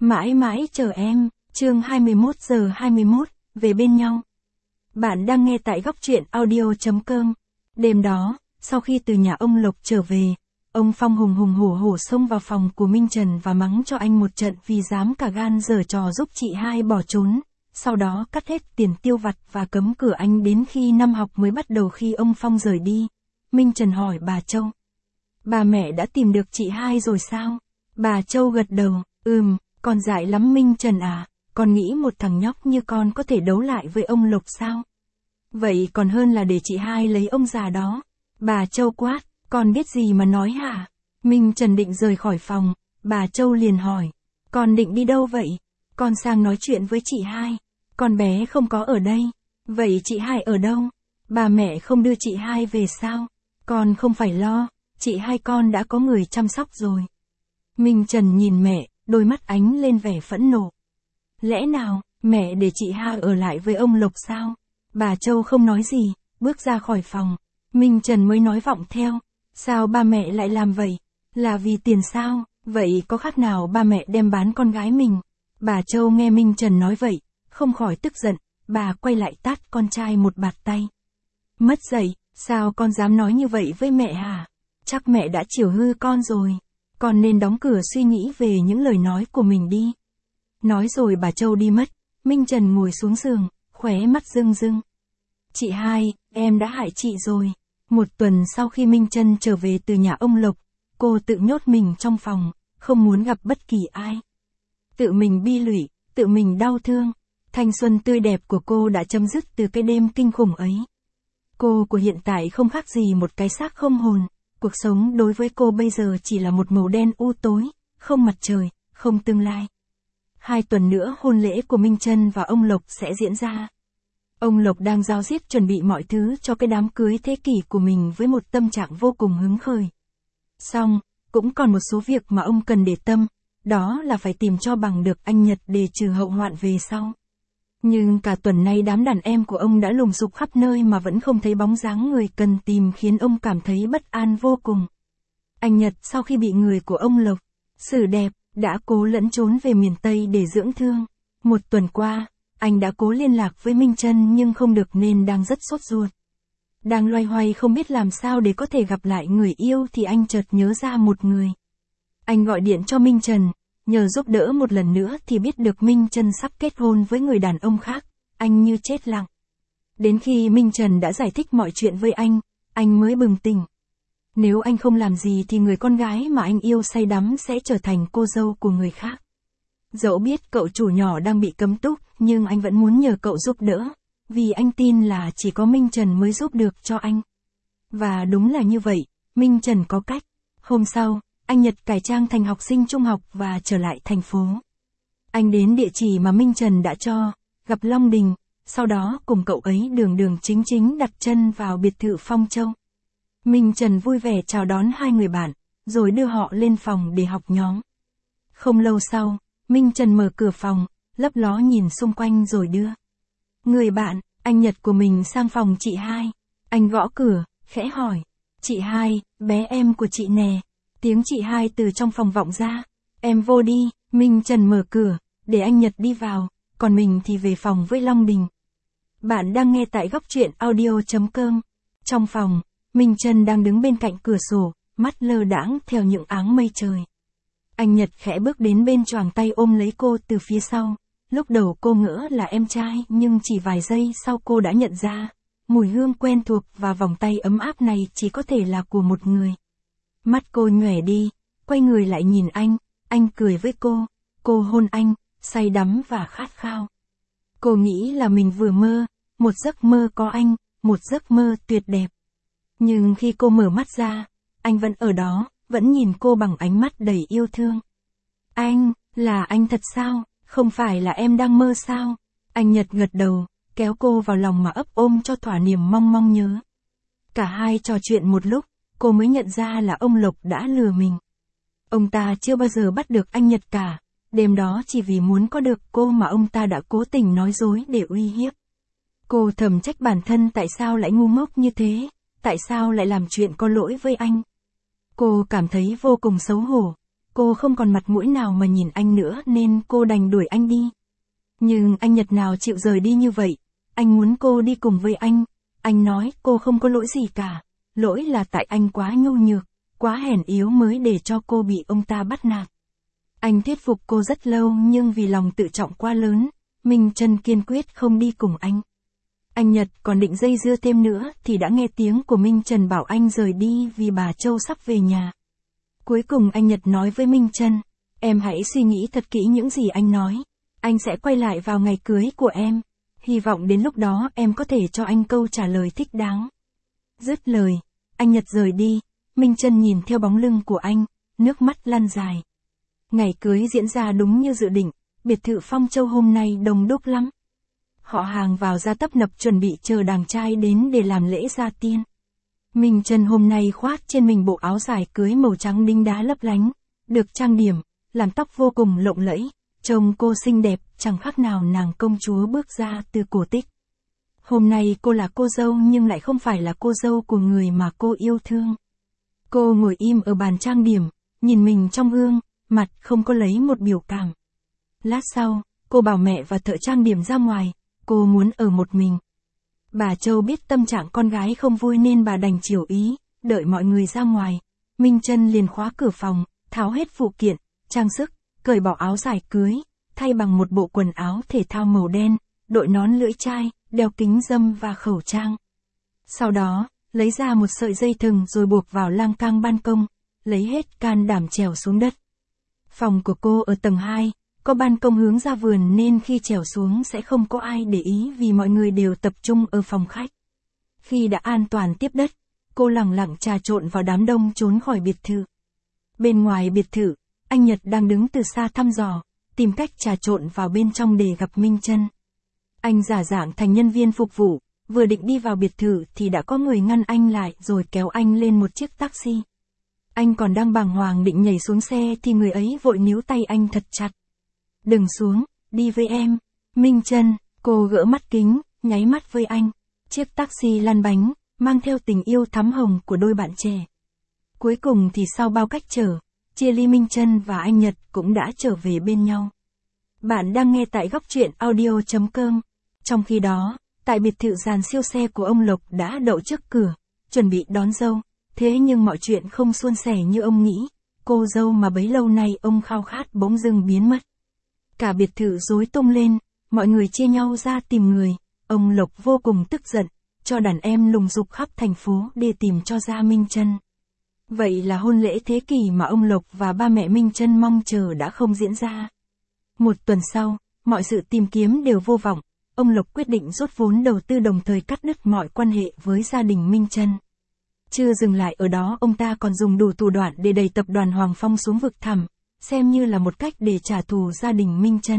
Mãi mãi chờ em, chương 21 giờ 21, về bên nhau. Bạn đang nghe tại góc truyện audio.com. Đêm đó, sau khi từ nhà ông Lộc trở về, ông Phong hùng hổ xông vào phòng của Minh Trần và mắng cho anh một trận vì dám cả gan giở trò giúp chị hai bỏ trốn, sau đó cắt hết tiền tiêu vặt và cấm cửa anh đến khi năm học mới bắt đầu. Khi ông Phong rời đi, Minh Trần hỏi bà Châu. Bà mẹ đã tìm được chị hai rồi sao? Bà Châu gật đầu, con dại lắm Minh Trần à, con nghĩ một thằng nhóc như con có thể đấu lại với ông Lộc sao? Vậy còn hơn là để chị hai lấy ông già đó. Bà Châu quát, con biết gì mà nói hả? Minh Trần định rời khỏi phòng, bà Châu liền hỏi, con định đi đâu vậy? Con sang nói chuyện với chị hai, con bé không có ở đây. Vậy chị hai ở đâu? Bà mẹ không đưa chị hai về sao? Con không phải lo, chị hai con đã có người chăm sóc rồi. Minh Trần nhìn mẹ, đôi mắt ánh lên vẻ phẫn nộ. Lẽ nào, mẹ để chị hai ở lại với ông Lộc sao? Bà Châu không nói gì, bước ra khỏi phòng. Minh Trần mới nói vọng theo. Sao ba mẹ lại làm vậy? Là vì tiền sao? Vậy có khác nào ba mẹ đem bán con gái mình? Bà Châu nghe Minh Trần nói vậy, không khỏi tức giận, bà quay lại tát con trai một bạt tay. Mất dạy, sao con dám nói như vậy với mẹ hả? Chắc mẹ đã chiều hư con rồi. Con nên đóng cửa suy nghĩ về những lời nói của mình đi. Nói rồi bà Châu đi mất, Minh Trần ngồi xuống giường, khóe mắt rưng rưng. Chị hai, em đã hại chị rồi. Một tuần sau khi Minh Trần trở về từ nhà ông Lộc, cô tự nhốt mình trong phòng, không muốn gặp bất kỳ ai. Tự mình bi lụy, tự mình đau thương. Thanh xuân tươi đẹp của cô đã chấm dứt từ cái đêm kinh khủng ấy. Cô của hiện tại không khác gì một cái xác không hồn. Cuộc sống đối với cô bây giờ chỉ là một màu đen u tối, không mặt trời, không tương lai. 2 tuần nữa hôn lễ của Minh Trân và ông Lộc sẽ diễn ra. Ông Lộc đang ráo riết chuẩn bị mọi thứ cho cái đám cưới thế kỷ của mình với một tâm trạng vô cùng hứng khởi. Song, cũng còn một số việc mà ông cần để tâm, đó là phải tìm cho bằng được anh Nhật để trừ hậu hoạn về sau. Nhưng cả tuần nay đám đàn em của ông đã lùng sục khắp nơi mà vẫn không thấy bóng dáng người cần tìm, khiến ông cảm thấy bất an vô cùng. Anh Nhật sau khi bị người của ông Lộc xử đẹp, đã cố lẫn trốn về miền Tây để dưỡng thương. Một tuần qua, anh đã cố liên lạc với Minh Trân nhưng không được nên đang rất sốt ruột. Đang loay hoay không biết làm sao để có thể gặp lại người yêu thì anh chợt nhớ ra một người. Anh gọi điện cho Minh Trần, nhờ giúp đỡ một lần nữa thì biết được Minh Trân sắp kết hôn với người đàn ông khác, anh như chết lặng. Đến khi Minh Trần đã giải thích mọi chuyện với anh mới bừng tỉnh. Nếu anh không làm gì thì người con gái mà anh yêu say đắm sẽ trở thành cô dâu của người khác. Dẫu biết cậu chủ nhỏ đang bị cấm túc, nhưng anh vẫn muốn nhờ cậu giúp đỡ, vì anh tin là chỉ có Minh Trần mới giúp được cho anh. Và đúng là như vậy, Minh Trần có cách. Hôm sau, anh Nhật cải trang thành học sinh trung học và trở lại thành phố. Anh đến địa chỉ mà Minh Trần đã cho, gặp Long Đình, sau đó cùng cậu ấy đường chính đặt chân vào biệt thự Phong Châu. Minh Trần vui vẻ chào đón hai người bạn, rồi đưa họ lên phòng để học nhóm. Không lâu sau, Minh Trần mở cửa phòng, lấp ló nhìn xung quanh rồi đưa người bạn, anh Nhật của mình sang phòng chị hai. Anh gõ cửa, khẽ hỏi, chị hai, bé em của chị nè. Tiếng chị hai từ trong phòng vọng ra, em vô đi. Minh Trần mở cửa, để anh Nhật đi vào, còn mình thì về phòng với Long Đình. Bạn đang nghe tại góc truyện audio.com. Trong phòng, Minh Trần đang đứng bên cạnh cửa sổ, mắt lơ đãng theo những áng mây trời. Anh Nhật khẽ bước đến bên, choàng tay ôm lấy cô từ phía sau. Lúc đầu cô ngỡ là em trai, nhưng chỉ vài giây sau cô đã nhận ra, mùi hương quen thuộc và vòng tay ấm áp này chỉ có thể là của một người. Mắt cô nhòe đi, quay người lại nhìn anh cười với cô hôn anh, say đắm và khát khao. Cô nghĩ là mình vừa mơ, một giấc mơ có anh, một giấc mơ tuyệt đẹp. Nhưng khi cô mở mắt ra, anh vẫn ở đó, vẫn nhìn cô bằng ánh mắt đầy yêu thương. Anh, là anh thật sao, không phải là em đang mơ sao? Anh Nhật gật đầu, kéo cô vào lòng mà ấp ôm cho thỏa niềm mong nhớ. Cả hai trò chuyện một lúc, cô mới nhận ra là ông Lộc đã lừa mình. Ông ta chưa bao giờ bắt được anh Nhật cả, đêm đó chỉ vì muốn có được cô mà ông ta đã cố tình nói dối để uy hiếp. Cô thầm trách bản thân tại sao lại ngu ngốc như thế, tại sao lại làm chuyện có lỗi với anh. Cô cảm thấy vô cùng xấu hổ, Cô không còn mặt mũi nào mà nhìn anh nữa nên cô đành đuổi anh đi. Nhưng anh Nhật nào chịu rời đi như vậy, anh muốn cô đi cùng với anh. Anh nói cô không có lỗi gì cả, lỗi là tại anh quá nhu nhược, quá hèn yếu mới để cho cô bị ông ta bắt nạt. Anh thuyết phục cô rất lâu nhưng vì lòng tự trọng quá lớn, Minh Trân kiên quyết không đi cùng anh. Anh Nhật còn định dây dưa thêm nữa thì đã nghe tiếng của Minh Trân bảo anh rời đi vì bà Châu sắp về nhà. Cuối cùng anh Nhật nói với Minh Trân, em hãy suy nghĩ thật kỹ những gì anh nói. Anh sẽ quay lại vào ngày cưới của em. Hy vọng đến lúc đó em có thể cho anh câu trả lời thích đáng. Dứt lời, anh Nhật rời đi, Minh Trân nhìn theo bóng lưng của anh, nước mắt lăn dài. Ngày cưới diễn ra đúng như dự định, biệt thự Phong Châu hôm nay đông đúc lắm. Họ hàng vào ra tấp nập chuẩn bị chờ đàng trai đến để làm lễ gia tiên. Minh Trân hôm nay khoác trên mình bộ áo dài cưới màu trắng đính đá lấp lánh, được trang điểm, làm tóc vô cùng lộng lẫy, trông cô xinh đẹp, chẳng khác nào nàng công chúa bước ra từ cổ tích. Hôm nay cô là cô dâu nhưng lại không phải là cô dâu của người mà cô yêu thương. Cô ngồi im ở bàn trang điểm, nhìn mình trong gương, mặt không có lấy một biểu cảm. Lát sau, cô bảo mẹ và thợ trang điểm ra ngoài, cô muốn ở một mình. Bà Châu biết tâm trạng con gái không vui nên bà đành chiều ý, đợi mọi người ra ngoài. Minh Trân liền khóa cửa phòng, tháo hết phụ kiện, trang sức, cởi bỏ áo dài cưới, thay bằng một bộ quần áo thể thao màu đen, đội nón lưỡi chai, đeo kính râm và khẩu trang. Sau đó, lấy ra một sợi dây thừng rồi buộc vào lan can ban công, lấy hết can đảm trèo xuống đất. Phòng của cô ở tầng 2, có ban công hướng ra vườn nên khi trèo xuống sẽ không có ai để ý vì mọi người đều tập trung ở phòng khách. Khi đã an toàn tiếp đất, cô lẳng lặng trà trộn vào đám đông trốn khỏi biệt thự. Bên ngoài biệt thự, anh Nhật đang đứng từ xa thăm dò, tìm cách trà trộn vào bên trong để gặp Minh Trân. Anh giả dạng thành nhân viên phục vụ, vừa định đi vào biệt thự thì đã có người ngăn anh lại rồi kéo anh lên một chiếc taxi. Anh còn đang bàng hoàng định nhảy xuống xe thì người ấy vội níu tay anh thật chặt. Đừng xuống, đi với em. Minh Trân, cô gỡ mắt kính, nháy mắt với anh. Chiếc taxi lăn bánh, mang theo tình yêu thắm hồng của đôi bạn trẻ. Cuối cùng thì sau bao cách trở, chia ly Minh Trân và anh Nhật cũng đã trở về bên nhau. Bạn đang nghe tại góc truyện audio.com. Trong khi đó, tại biệt thự dàn siêu xe của ông Lộc đã đậu trước cửa, chuẩn bị đón dâu. Thế nhưng mọi chuyện không suôn sẻ như ông nghĩ. Cô dâu mà bấy lâu nay ông khao khát bỗng dưng biến mất. Cả biệt thự rối tung lên, mọi người chia nhau ra tìm người. Ông Lộc vô cùng tức giận, cho đàn em lùng sục khắp thành phố để tìm cho ra Minh Trân. Vậy là hôn lễ thế kỷ mà ông Lộc và ba mẹ Minh Trân mong chờ đã không diễn ra. Một tuần sau, mọi sự tìm kiếm đều vô vọng. Ông Lộc quyết định rút vốn đầu tư đồng thời cắt đứt mọi quan hệ với gia đình Minh Trân. Chưa dừng lại ở đó, ông ta còn dùng đủ thủ đoạn để đẩy tập đoàn Hoàng Phong xuống vực thẳm, xem như là một cách để trả thù gia đình Minh Trân.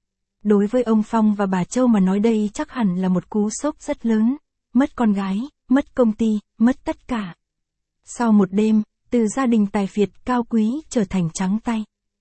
Đối với ông Phong và bà Châu mà nói đây chắc hẳn là một cú sốc rất lớn, mất con gái, mất công ty, mất tất cả. Sau một đêm, từ gia đình tài phiệt cao quý trở thành trắng tay.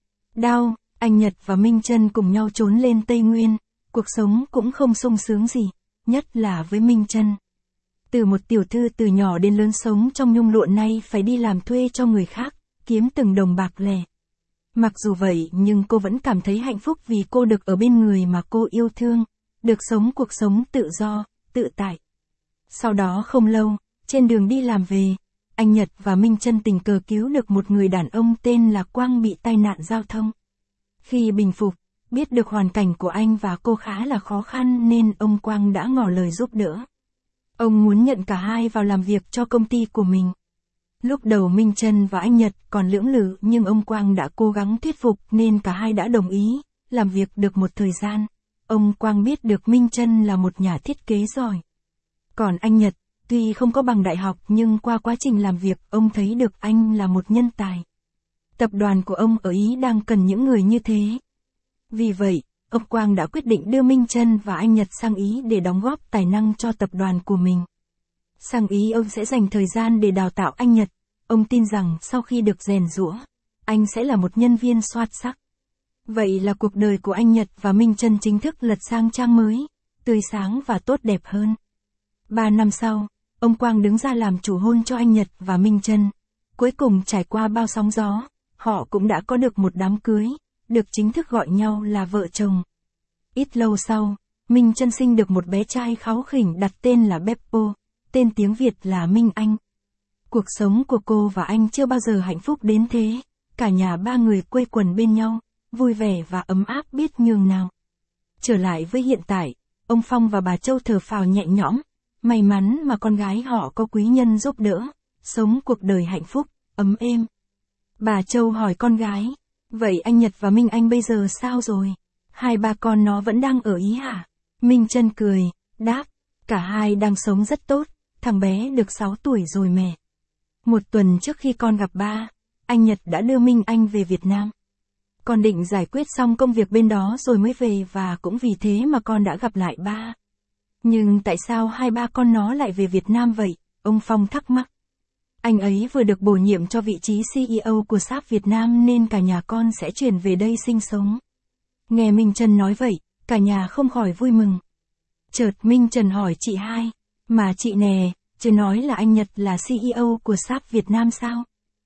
Đau, anh Nhật và Minh Trân cùng nhau trốn lên Tây Nguyên, cuộc sống cũng không sung sướng gì, nhất là với Minh Trân. Từ một tiểu thư từ nhỏ đến lớn sống trong nhung lụa nay phải đi làm thuê cho người khác, kiếm từng đồng bạc lẻ. Mặc dù vậy nhưng cô vẫn cảm thấy hạnh phúc vì cô được ở bên người mà cô yêu thương, được sống cuộc sống tự do, tự tại. Sau đó không lâu, trên đường đi làm về, anh Nhật và Minh Trân tình cờ cứu được một người đàn ông tên là Quang bị tai nạn giao thông. Khi bình phục, biết được hoàn cảnh của anh và cô khá là khó khăn nên ông Quang đã ngỏ lời giúp đỡ. Ông muốn nhận cả hai vào làm việc cho công ty của mình. Lúc đầu Minh Trân và anh Nhật còn lưỡng lự nhưng ông Quang đã cố gắng thuyết phục nên cả hai đã đồng ý, làm việc được một thời gian. Ông Quang biết được Minh Trân là một nhà thiết kế giỏi. Còn anh Nhật, tuy không có bằng đại học nhưng qua quá trình làm việc ông thấy được anh là một nhân tài. Tập đoàn của ông ở Ý đang cần những người như thế. Vì vậy, ông Quang đã quyết định đưa Minh Trân và anh Nhật sang Ý để đóng góp tài năng cho tập đoàn của mình. Sang Ý ông sẽ dành thời gian để đào tạo anh Nhật. Ông tin rằng sau khi được rèn giũa, anh sẽ là một nhân viên xuất sắc. Vậy là cuộc đời của anh Nhật và Minh Trân chính thức lật sang trang mới, tươi sáng và tốt đẹp hơn. 3 năm sau, ông Quang đứng ra làm chủ hôn cho anh Nhật và Minh Trân. Cuối cùng trải qua bao sóng gió, họ cũng đã có được một đám cưới, được chính thức gọi nhau là vợ chồng. Ít lâu sau, Minh Trân sinh được một bé trai kháu khỉnh đặt tên là Beppo, tên tiếng Việt là Minh Anh. Cuộc sống của cô và anh chưa bao giờ hạnh phúc đến thế, cả nhà ba người quây quần bên nhau, vui vẻ và ấm áp biết nhường nào. Trở lại với hiện tại, ông Phong và bà Châu thở phào nhẹ nhõm, may mắn mà con gái họ có quý nhân giúp đỡ, sống cuộc đời hạnh phúc, ấm êm. Bà Châu hỏi con gái, vậy anh Nhật và Minh Anh bây giờ sao rồi? Hai ba con nó vẫn đang ở Ý hả? Minh Trân cười, đáp, cả hai đang sống rất tốt, thằng bé được 6 tuổi rồi mẹ. Một tuần trước khi con gặp ba, anh Nhật đã đưa Minh Anh về Việt Nam. Con định giải quyết xong công việc bên đó rồi mới về và cũng vì thế mà con đã gặp lại ba. Nhưng tại sao hai ba con nó lại về Việt Nam vậy? Ông Phong thắc mắc. Anh ấy vừa được bổ nhiệm cho vị trí CEO của Sharp Việt Nam nên cả nhà con sẽ chuyển về đây sinh sống. Nghe Minh Trân nói vậy, cả nhà không khỏi vui mừng. Chợt Minh Trân hỏi chị hai, mà chị nè, chứ nói là anh Nhật là CEO của Sharp Việt Nam sao?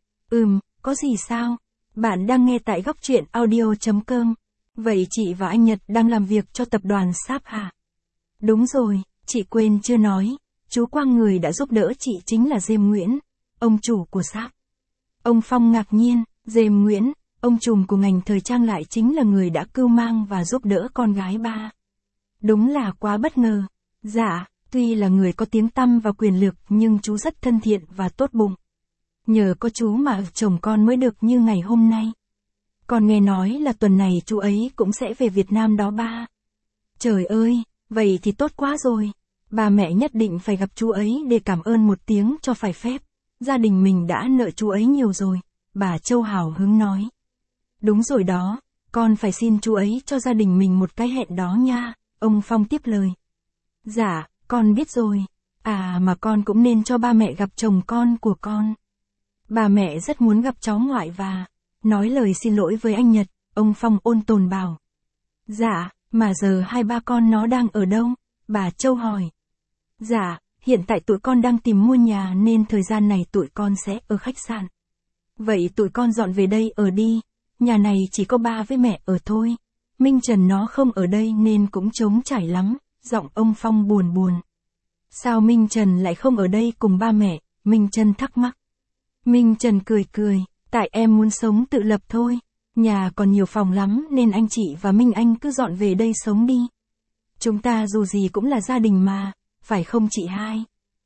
Có gì sao? Bạn đang nghe tại góc truyện audio.com. Vậy chị và anh Nhật đang làm việc cho tập đoàn Sharp hả? Đúng rồi, chị quên chưa nói, chú Quang người đã giúp đỡ chị chính là James Nguyễn, ông chủ của Sharp. Ông Phong ngạc nhiên, James Nguyễn, ông trùm của ngành thời trang lại chính là người đã cưu mang và giúp đỡ con gái ba. Đúng là quá bất ngờ. Dạ, tuy là người có tiếng tăm và quyền lực nhưng chú rất thân thiện và tốt bụng. Nhờ có chú mà chồng con mới được như ngày hôm nay. Con nghe nói là tuần này chú ấy cũng sẽ về Việt Nam đó ba. Trời ơi, vậy thì tốt quá rồi. Ba mẹ nhất định phải gặp chú ấy để cảm ơn một tiếng cho phải phép. Gia đình mình đã nợ chú ấy nhiều rồi, bà Châu hào hứng nói. Đúng rồi đó, con phải xin chú ấy cho gia đình mình một cái hẹn đó nha, ông Phong tiếp lời. Dạ, con biết rồi. À mà con cũng nên cho ba mẹ gặp chồng con của con. Bà mẹ rất muốn gặp cháu ngoại và nói lời xin lỗi với anh Nhật, ông Phong ôn tồn bảo. Dạ, mà giờ hai ba con nó đang ở đâu? Bà Châu hỏi. Dạ, hiện tại tụi con đang tìm mua nhà nên thời gian này tụi con sẽ ở khách sạn. Vậy tụi con dọn về đây ở đi, nhà này chỉ có ba với mẹ ở thôi. Minh Trần nó không ở đây nên cũng trống trải lắm, giọng ông Phong buồn buồn. Sao Minh Trần lại không ở đây cùng ba mẹ? Minh Trân thắc mắc. Minh Trần cười cười, tại em muốn sống tự lập thôi. Nhà còn nhiều phòng lắm nên anh chị và Minh Anh cứ dọn về đây sống đi. Chúng ta dù gì cũng là gia đình mà, phải không chị hai?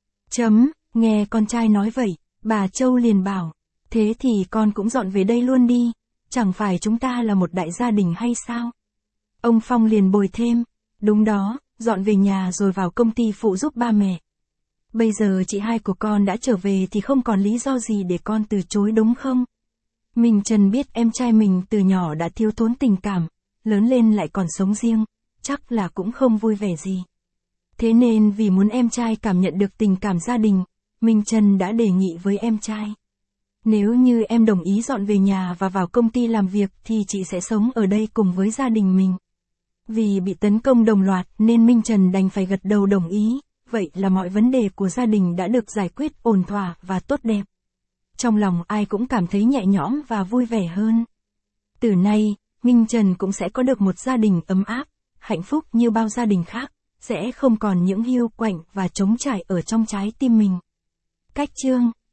Nghe con trai nói vậy, bà Châu liền bảo, thế thì con cũng dọn về đây luôn đi, chẳng phải chúng ta là một đại gia đình hay sao? Ông Phong liền bồi thêm, đúng đó, dọn về nhà rồi vào công ty phụ giúp ba mẹ. Bây giờ chị hai của con đã trở về thì không còn lý do gì để con từ chối đúng không? Minh Trần biết em trai mình từ nhỏ đã thiếu thốn tình cảm, lớn lên lại còn sống riêng, chắc là cũng không vui vẻ gì. Thế nên vì muốn em trai cảm nhận được tình cảm gia đình, Minh Trần đã đề nghị với em trai. Nếu như em đồng ý dọn về nhà và vào công ty làm việc thì chị sẽ sống ở đây cùng với gia đình mình. Vì bị tấn công đồng loạt nên Minh Trần đành phải gật đầu đồng ý, vậy là mọi vấn đề của gia đình đã được giải quyết ổn thỏa và tốt đẹp. Trong lòng ai cũng cảm thấy nhẹ nhõm và vui vẻ hơn. Từ nay, Minh Trần cũng sẽ có được một gia đình ấm áp, hạnh phúc như bao gia đình khác, sẽ không còn những hiu quạnh và trống trải ở trong trái tim mình. Cách chương